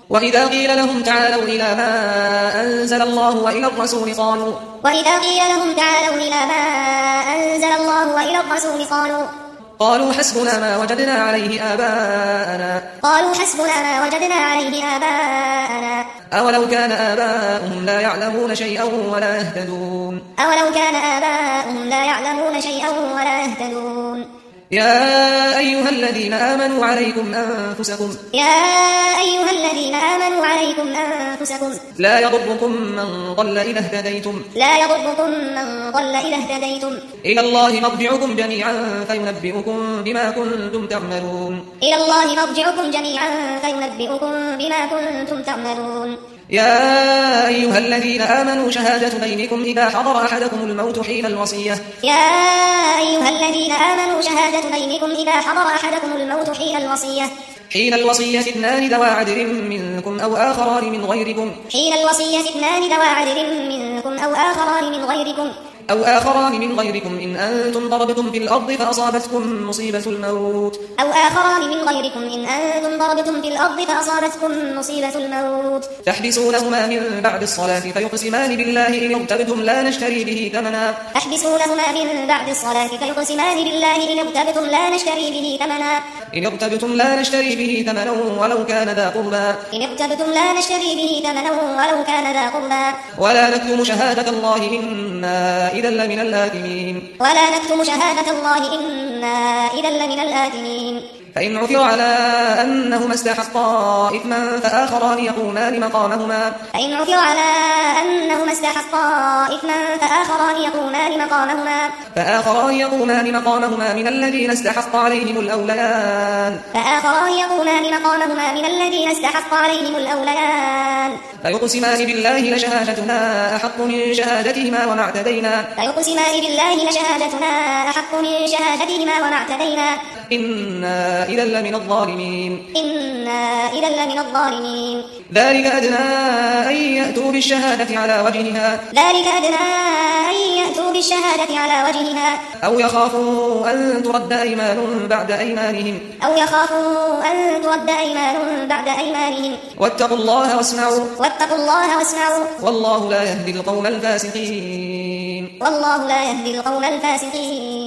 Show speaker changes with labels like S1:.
S1: وإذا قيل لهم تعالوا إلى ما أنزل الله وإلى الرسول قالوا حسبنا ما وجدنا عليه آباءنا أولو كان آباؤهم لا يعلمون شيئا ولا يهتدون يا أيها الذين آمنوا عليكم أنفسكم لا يضركم من ضل إذا اهتديتم إلى الله مرجعكم جميعا فينبئكم بما كنتم تعملون يا أيها الذين آمنوا شهادة بينكم إذا حضر أحدكم الموت حين الوصية اثنان ذوى عدل منكم أو آخران من غيركم إن أنتم ضربتم في الأرض فأصابتكم مصيبة الموت تحبسونهما من بعد الصلاة فيقسمان بالله إن ارتبتم لا نشتري به ثمنا ولو كان ذا قربى ولا نكتم شهادة الله إنا إذا لمن الآثمين فإن عثر على أنهما استحقا إثما فآخران يقومان مقامهما من الذين استحق عليهم الأوليان فيقسمان بالله لشهادتنا أحق من شهادتهما وما اعتدينا إنا إذا لمن الظالمين ذلك أدنى أن يأتوا بالشهادة على وجهها أو يخافوا أن ترد أيمان بعد أيمانهم واتقوا الله واسمعوا والله لا يهدي القوم الفاسقين